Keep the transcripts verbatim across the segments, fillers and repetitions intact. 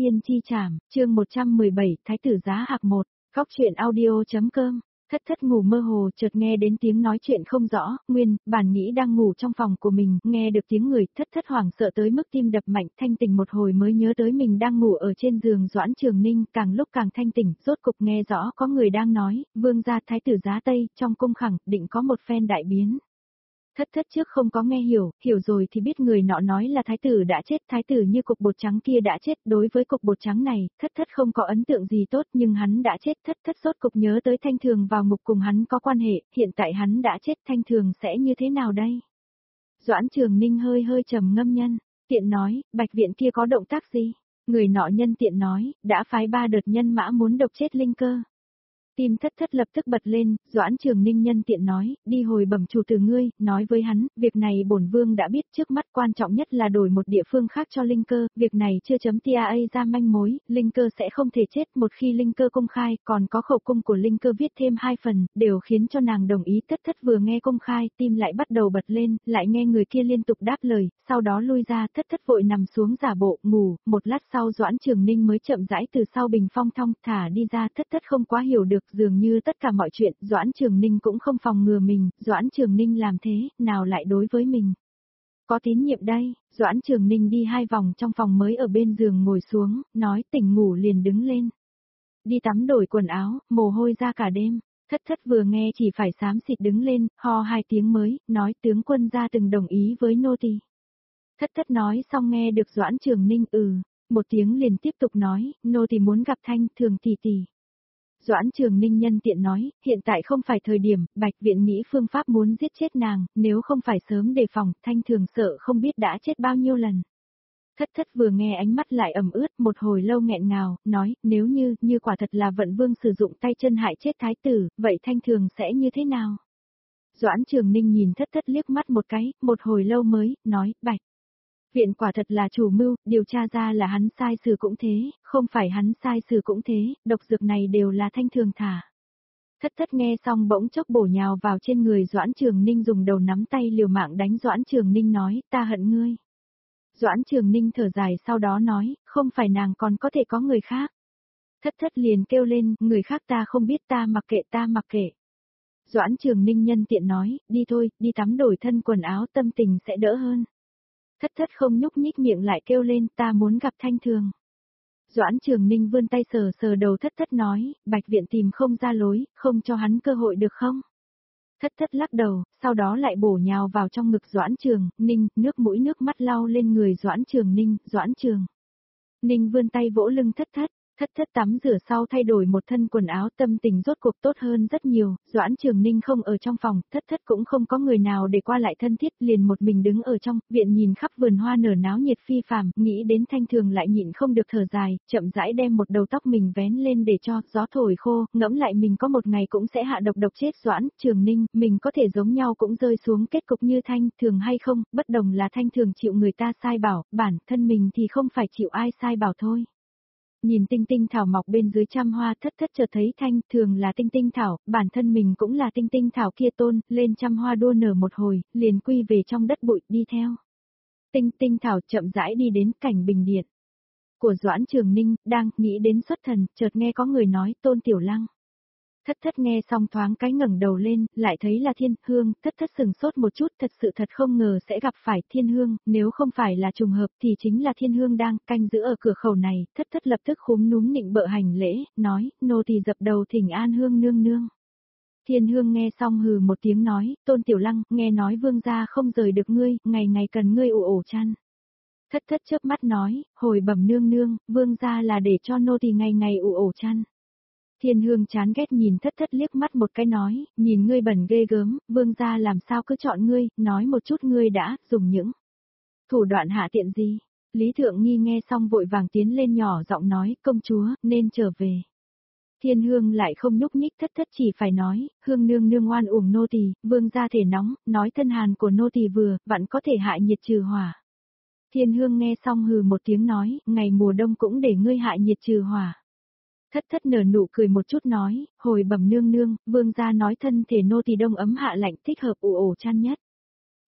Tiên chi trảm, chương một trăm mười bảy, Thái tử giá hạc một, góc truyện audio.com. Thất thất ngủ mơ hồ chợt nghe đến tiếng nói chuyện không rõ, nguyên, bản nghĩ đang ngủ trong phòng của mình, nghe được tiếng người, thất thất hoảng sợ tới mức tim đập mạnh, thanh tỉnh một hồi mới nhớ tới mình đang ngủ ở trên giường Doãn Trường Ninh, càng lúc càng thanh tỉnh, rốt cục nghe rõ có người đang nói, vương gia thái tử giá Tây, trong cung khẳng định có một phen đại biến. Thất thất trước không có nghe hiểu, hiểu rồi thì biết người nọ nói là thái tử đã chết, thái tử như cục bột trắng kia đã chết, đối với cục bột trắng này, thất thất không có ấn tượng gì tốt nhưng hắn đã chết, thất thất rốt cục nhớ tới Thanh Thường vào ngục cùng hắn có quan hệ, hiện tại hắn đã chết, Thanh Thường sẽ như thế nào đây? Doãn Trường Ninh hơi hơi trầm ngâm nhân, tiện nói, bạch viện kia có động tác gì? Người nọ nhân tiện nói, đã phái ba đợt nhân mã muốn độc chết Linh Cơ. Tim thất thất lập tức bật lên, Doãn Trường Ninh nhân tiện nói, đi hồi bẩm chủ từ ngươi, nói với hắn, việc này bổn vương đã biết, trước mắt quan trọng nhất là đổi một địa phương khác cho Linh Cơ, việc này chưa chấm tê a ra manh mối, Linh Cơ sẽ không thể chết, một khi Linh Cơ công khai, còn có khẩu cung của Linh Cơ viết thêm hai phần, đều khiến cho nàng đồng ý. Thất thất vừa nghe công khai, tim lại bắt đầu bật lên, lại nghe người kia liên tục đáp lời, sau đó lui ra, thất thất vội nằm xuống giả bộ, ngủ, một lát sau Doãn Trường Ninh mới chậm rãi từ sau bình phong thong thả đi ra, thất thất không quá hiểu được. Dường như tất cả mọi chuyện, Doãn Trường Ninh cũng không phòng ngừa mình, Doãn Trường Ninh làm thế, nào lại đối với mình. Có tín nhiệm đây, Doãn Trường Ninh đi hai vòng trong phòng mới ở bên giường ngồi xuống, nói tỉnh ngủ liền đứng lên. Đi tắm đổi quần áo, mồ hôi ra cả đêm, thất thất vừa nghe chỉ phải xám xịt đứng lên, ho hai tiếng mới, nói tướng quân gia từng đồng ý với nô tỳ. Thất thất nói xong nghe được Doãn Trường Ninh ừ, một tiếng liền tiếp tục nói, nô tỳ muốn gặp Thanh Thường tỷ tỷ. Doãn Trường Ninh nhân tiện nói, hiện tại không phải thời điểm, Bạch Viện nghĩ phương pháp muốn giết chết nàng, nếu không phải sớm đề phòng, Thanh Thường sợ không biết đã chết bao nhiêu lần. Thất thất vừa nghe ánh mắt lại ẩm ướt, một hồi lâu nghẹn ngào, nói, nếu như, như quả thật là Vận Vương sử dụng tay chân hại chết thái tử, vậy Thanh Thường sẽ như thế nào? Doãn Trường Ninh nhìn thất thất liếc mắt một cái, một hồi lâu mới, nói, Bạch Viện quả thật là chủ mưu, điều tra ra là hắn sai xử cũng thế, không phải hắn sai xử cũng thế, độc dược này đều là Thanh Thường thả. Thất thất nghe xong bỗng chốc bổ nhào vào trên người Doãn Trường Ninh dùng đầu nắm tay liều mạng đánh Doãn Trường Ninh nói, ta hận ngươi. Doãn Trường Ninh thở dài sau đó nói, không phải nàng còn có thể có người khác. Thất thất liền kêu lên, người khác ta không biết ta mặc kệ ta mặc kệ. Doãn Trường Ninh nhân tiện nói, đi thôi, đi tắm đổi thân quần áo tâm tình sẽ đỡ hơn. Thất thất không nhúc nhích miệng lại kêu lên, ta muốn gặp Thanh Thường. Doãn Trường Ninh vươn tay sờ sờ đầu thất thất nói, Bạch Viện tìm không ra lối, không cho hắn cơ hội được không? Thất thất lắc đầu, sau đó lại bổ nhào vào trong ngực Doãn Trường Ninh, nước mũi nước mắt lau lên người Doãn Trường Ninh, Doãn Trường Ninh vươn tay vỗ lưng thất thất. Thất thất tắm rửa sau thay đổi một thân quần áo tâm tình rốt cuộc tốt hơn rất nhiều, Doãn Trường Ninh không ở trong phòng, thất thất cũng không có người nào để qua lại thân thiết, liền một mình đứng ở trong, viện nhìn khắp vườn hoa nở náo nhiệt phi phàm, nghĩ đến Thanh Thường lại nhịn không được thở dài, chậm rãi đem một đầu tóc mình vén lên để cho gió thổi khô, ngẫm lại mình có một ngày cũng sẽ hạ độc độc chết Doãn Trường Ninh, mình có thể giống nhau cũng rơi xuống kết cục như Thanh Thường hay không, bất đồng là Thanh Thường chịu người ta sai bảo, bản thân mình thì không phải chịu ai sai bảo thôi. Nhìn tinh tinh thảo mọc bên dưới trăm hoa thất thất chợt thấy Thanh Thường là tinh tinh thảo, bản thân mình cũng là tinh tinh thảo kia tôn, lên trăm hoa đua nở một hồi, liền quy về trong đất bụi đi theo. Tinh tinh thảo chậm rãi đi đến cảnh bình điện của Doãn Trường Ninh, đang nghĩ đến xuất thần, chợt nghe có người nói Tôn Tiểu Lăng. Thất thất nghe xong thoáng cái ngẩng đầu lên, lại thấy là Thiên Hương, thất thất sừng sốt một chút, thật sự thật không ngờ sẽ gặp phải Thiên Hương, nếu không phải là trùng hợp thì chính là Thiên Hương đang canh giữ ở cửa khẩu này, thất thất lập tức khúm núm nịnh bợ hành lễ, nói, nô tỳ dập đầu thỉnh an Hương nương nương. Thiên Hương nghe xong hừ một tiếng nói, Tôn Tiểu Lăng, nghe nói vương gia không rời được ngươi, ngày ngày cần ngươi ủ ổ chăn. Thất thất chớp mắt nói, hồi bẩm nương nương, vương gia là để cho nô tỳ ngày ngày ủ ổ chăn. Thiên Hương chán ghét nhìn thất thất liếc mắt một cái nói, nhìn ngươi bẩn ghê gớm, vương gia làm sao cứ chọn ngươi, nói một chút ngươi đã, dùng những thủ đoạn hạ tiện gì. Lý Thượng Nghi nghe xong vội vàng tiến lên nhỏ giọng nói, công chúa, nên trở về. Thiên Hương lại không nhúc nhích thất thất chỉ phải nói, Hương nương nương oan uổng nô tỳ, vương gia thể nóng, nói thân hàn của nô tỳ vừa, vẫn có thể hại nhiệt trừ hỏa. Thiên Hương nghe xong hừ một tiếng nói, ngày mùa đông cũng để ngươi hại nhiệt trừ hỏa. Thất thất nở nụ cười một chút nói, hồi bẩm nương nương, vương gia nói thân thể nô tỳ đông ấm hạ lạnh thích hợp ủ ổ chăn nhất.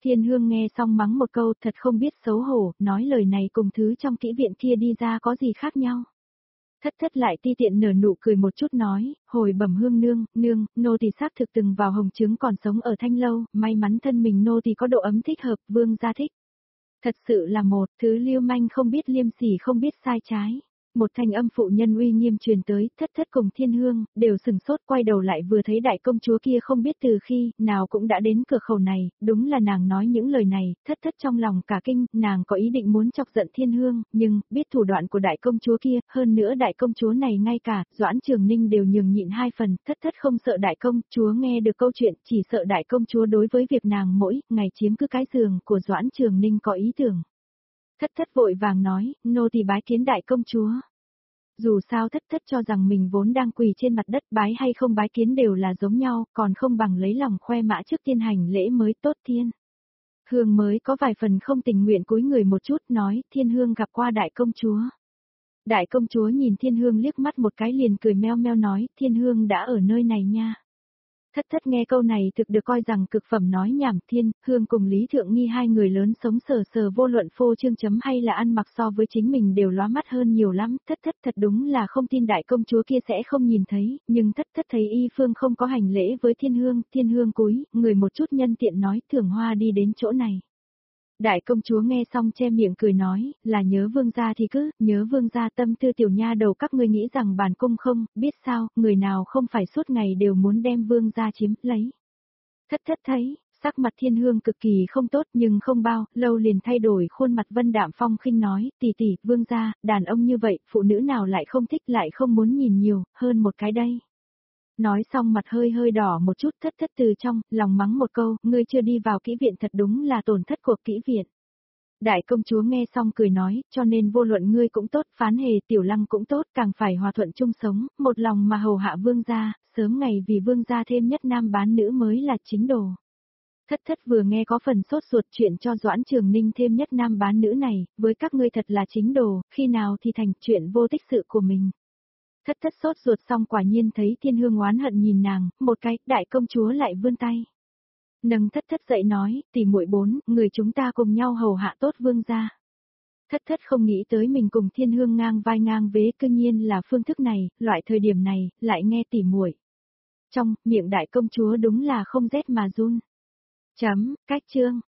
Thiên Hương nghe xong mắng một câu thật không biết xấu hổ, nói lời này cùng thứ trong kỹ viện kia đi ra có gì khác nhau. Thất thất lại ti tiện nở nụ cười một chút nói, hồi bẩm Hương nương, nương, nô tỳ xác thực từng vào hồng trướng còn sống ở Thanh Lâu, may mắn thân mình nô tỳ có độ ấm thích hợp, vương gia thích. Thật sự là một thứ lưu manh không biết liêm sỉ không biết sai trái. Một thanh âm phụ nhân uy nghiêm truyền tới, thất thất cùng Thiên Hương, đều sừng sốt quay đầu lại vừa thấy đại công chúa kia không biết từ khi, nào cũng đã đến cửa khẩu này, đúng là nàng nói những lời này, thất thất trong lòng cả kinh, nàng có ý định muốn chọc giận Thiên Hương, nhưng, biết thủ đoạn của đại công chúa kia, hơn nữa đại công chúa này ngay cả, Doãn Trường Ninh đều nhường nhịn hai phần, thất thất không sợ đại công chúa nghe được câu chuyện, chỉ sợ đại công chúa đối với việc nàng mỗi ngày chiếm cứ cái giường của Doãn Trường Ninh có ý tưởng. Thất thất vội vàng nói, nô tỳ bái kiến đại công chúa. Dù sao thất thất cho rằng mình vốn đang quỳ trên mặt đất bái hay không bái kiến đều là giống nhau, còn không bằng lấy lòng khoe mã trước tiên hành lễ mới tốt Thiên. Hương mới có vài phần không tình nguyện cúi người một chút nói, Thiên Hương gặp qua đại công chúa. Đại công chúa nhìn Thiên Hương liếc mắt một cái liền cười meo meo nói, Thiên Hương đã ở nơi này nha. Thất thất nghe câu này thực được coi rằng cực phẩm nói nhảm. Thiên Hương cùng Lý Thượng Nghi hai người lớn sống sờ sờ vô luận phô trương chấm hay là ăn mặc so với chính mình đều lóa mắt hơn nhiều lắm, thất thất thật đúng là không tin đại công chúa kia sẽ không nhìn thấy, nhưng thất thất thấy y phương không có hành lễ với Thiên Hương, Thiên Hương cúi, người một chút nhân tiện nói Thưởng Hoa đi đến chỗ này. Đại công chúa nghe xong che miệng cười nói, là nhớ vương gia thì cứ, nhớ vương gia tâm tư tiểu nha đầu các ngươi nghĩ rằng bản cung không, biết sao, người nào không phải suốt ngày đều muốn đem vương gia chiếm, lấy. Thất thất thấy, sắc mặt Thiên Hương cực kỳ không tốt nhưng không bao, lâu liền thay đổi khuôn mặt vân đạm phong khinh nói, tỷ tỷ, vương gia, đàn ông như vậy, phụ nữ nào lại không thích lại không muốn nhìn nhiều, hơn một cái đây. Nói xong mặt hơi hơi đỏ một chút thất thất từ trong, lòng mắng một câu, ngươi chưa đi vào kỹ viện thật đúng là tổn thất cuộc kỹ viện. Đại công chúa nghe xong cười nói, cho nên vô luận ngươi cũng tốt, phán hề tiểu lăng cũng tốt, càng phải hòa thuận chung sống, một lòng mà hầu hạ vương gia, sớm ngày vì vương gia thêm nhất nam bán nữ mới là chính đồ. Thất thất vừa nghe có phần sốt ruột chuyện cho Doãn Trường Ninh thêm nhất nam bán nữ này, với các ngươi thật là chính đồ, khi nào thì thành chuyện vô tích sự của mình. Thất thất sốt ruột xong quả nhiên thấy Thiên Hương oán hận nhìn nàng, một cái, đại công chúa lại vươn tay. Nâng thất thất dậy nói, tỷ muội bốn, người chúng ta cùng nhau hầu hạ tốt vương gia. Thất thất không nghĩ tới mình cùng Thiên Hương ngang vai ngang vế cư nhiên là phương thức này, loại thời điểm này, lại nghe tỷ muội. Trong, miệng đại công chúa đúng là không rét mà run. Chấm, cách chương.